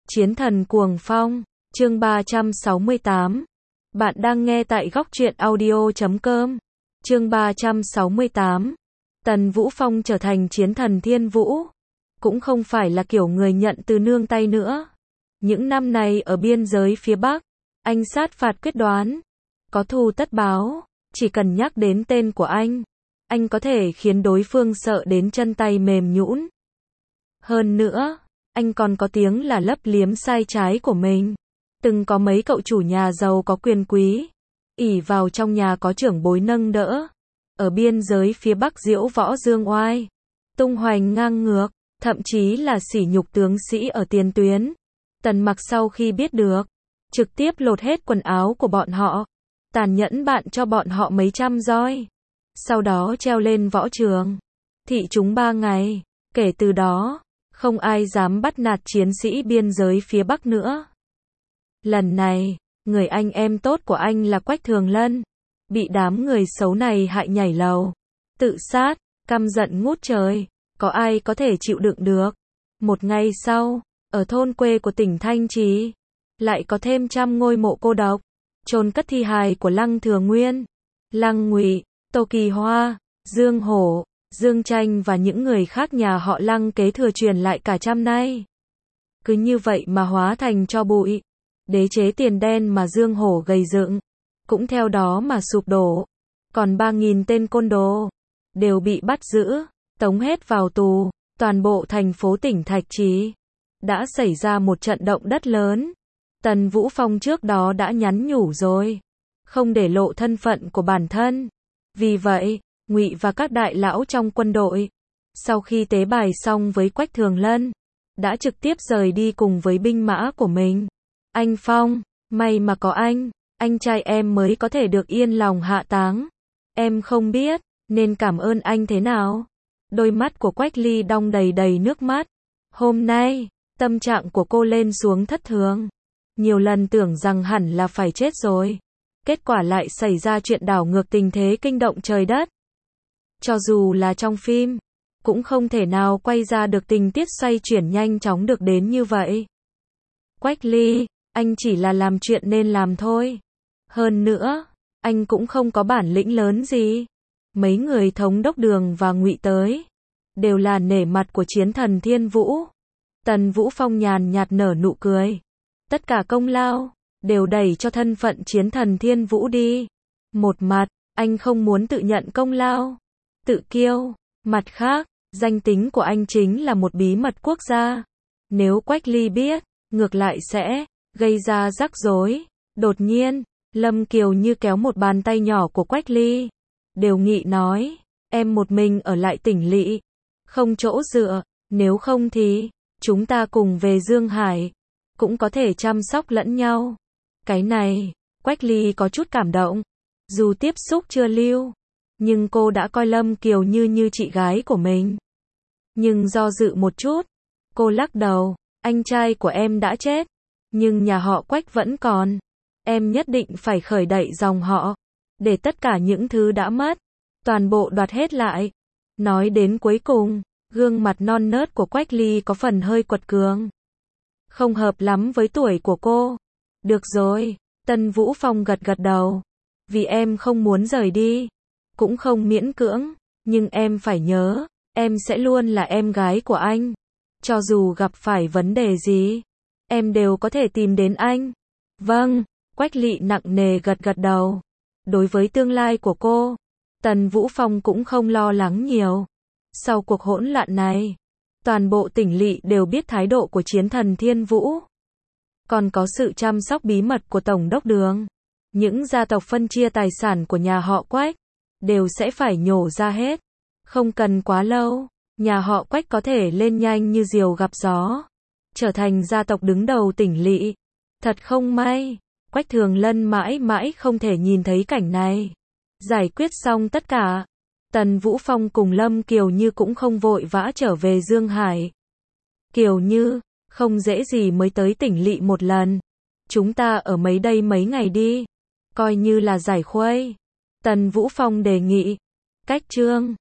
Chiến thần cuồng phong, chương 368. Bạn đang nghe tại góc truyện audio.com. Chương 368. Tần Vũ Phong trở thành chiến thần thiên vũ. Cũng không phải là kiểu người nhận từ nương tay nữa. Những năm này ở biên giới phía Bắc, anh sát phạt quyết đoán. Có thù tất báo, chỉ cần nhắc đến tên của anh có thể khiến đối phương sợ đến chân tay mềm nhũn. Hơn nữa, anh còn có tiếng là lấp liếm sai trái của mình. Từng có mấy cậu chủ nhà giàu có quyền quý, ỷ vào trong nhà có trưởng bối nâng đỡ. Ở biên giới phía Bắc diễu võ dương oai, tung hoành ngang ngược, thậm chí là sỉ nhục tướng sĩ ở tiền tuyến. Tần Mặc sau khi biết được, trực tiếp lột hết quần áo của bọn họ, tàn nhẫn bạn cho bọn họ mấy trăm roi. Sau đó treo lên võ trường, thị chúng 3 ngày. Kể từ đó, không ai dám bắt nạt chiến sĩ biên giới phía Bắc nữa. Lần này, người anh em tốt của anh là Quách Thường Lân, bị đám người xấu này hại nhảy lầu, tự sát, căm giận ngút trời, có ai có thể chịu đựng được. Một ngày sau, ở thôn quê của tỉnh Thanh Trì, lại có thêm trăm ngôi mộ cô độc, chôn cất thi hài của Lăng Thừa Nguyên, Lăng Ngụy, Tô Kỳ Hoa, Dương Hổ, Dương Tranh và những người khác nhà họ Lăng kế thừa truyền lại cả trăm nay. Cứ như vậy mà hóa thành tro bụi. Đế chế tiền đen mà Dương Hổ gầy dựng, cũng theo đó mà sụp đổ. Còn 3.000 tên côn đồ, đều bị bắt giữ, tống hết vào tù. Toàn bộ thành phố tỉnh Thạch Trì đã xảy ra một trận động đất lớn. Tần Vũ Phong trước đó đã nhắn nhủ rồi, không để lộ thân phận của bản thân. Vì vậy, Ngụy và các đại lão trong quân đội, sau khi tế bài xong với Quách Thường Lân, đã trực tiếp rời đi cùng với binh mã của mình. Anh Phong, may mà có anh trai em mới có thể được yên lòng hạ táng. Em không biết nên cảm ơn anh thế nào. Đôi mắt của Quách Ly đong đầy đầy nước mắt. Hôm nay, tâm trạng của cô lên xuống thất thường. Nhiều lần tưởng rằng hẳn là phải chết rồi. Kết quả lại xảy ra chuyện đảo ngược tình thế kinh động trời đất. Cho dù là trong phim, cũng không thể nào quay ra được tình tiết xoay chuyển nhanh chóng được đến như vậy. Quách Ly, anh chỉ là làm chuyện nên làm thôi. Hơn nữa, anh cũng không có bản lĩnh lớn gì. Mấy người thống đốc Đường và Ngụy tới, đều là nể mặt của chiến thần Thiên Vũ. Tần Vũ Phong nhàn nhạt nở nụ cười. Tất cả công lao đều đẩy cho thân phận chiến thần Thiên Vũ đi. Một mặt, anh không muốn tự nhận công lao, tự kiêu. Mặt khác, danh tính của anh chính là một bí mật quốc gia. Nếu Quách Ly biết, ngược lại sẽ gây ra rắc rối. Đột nhiên, Lâm Kiều Như kéo một bàn tay nhỏ của Quách Ly, đều nghị nói, em một mình ở lại tỉnh lỵ, không chỗ dựa, nếu không thì chúng ta cùng về Dương Hải, cũng có thể chăm sóc lẫn nhau. Cái này, Quách Ly có chút cảm động. Dù tiếp xúc chưa lưu, nhưng cô đã coi Lâm Kiều Như như chị gái của mình. Nhưng do dự một chút, cô lắc đầu, anh trai của em đã chết, nhưng nhà họ Quách vẫn còn. Em nhất định phải khởi đậy dòng họ, để tất cả những thứ đã mất, toàn bộ đoạt hết lại. Nói đến cuối cùng, gương mặt non nớt của Quách Ly có phần hơi quật cường. Không hợp lắm với tuổi của cô. Được rồi, Tần Vũ Phong gật gật đầu. Vì em không muốn rời đi, cũng không miễn cưỡng, nhưng em phải nhớ, em sẽ luôn là em gái của anh. Cho dù gặp phải vấn đề gì, em đều có thể tìm đến anh. Vâng, Quách Ly nặng nề gật gật đầu. Đối với tương lai của cô, Tần Vũ Phong cũng không lo lắng nhiều. Sau cuộc hỗn loạn này, toàn bộ tỉnh lỵ đều biết thái độ của chiến thần Thiên Vũ. Còn có sự chăm sóc bí mật của Tổng đốc Đường. Những gia tộc phân chia tài sản của nhà họ Quách, đều sẽ phải nhổ ra hết. Không cần quá lâu, nhà họ Quách có thể lên nhanh như diều gặp gió, trở thành gia tộc đứng đầu tỉnh lỵ. Thật không may, Quách Thường Lân mãi mãi không thể nhìn thấy cảnh này. Giải quyết xong tất cả, Tần Vũ Phong cùng Lâm Kiều Như cũng không vội vã trở về Dương Hải. Kiều Như, không dễ gì mới tới tỉnh lỵ một lần. Chúng ta ở đây mấy ngày đi, coi như là giải khuây. Tần Vũ Phong đề nghị. Cách chương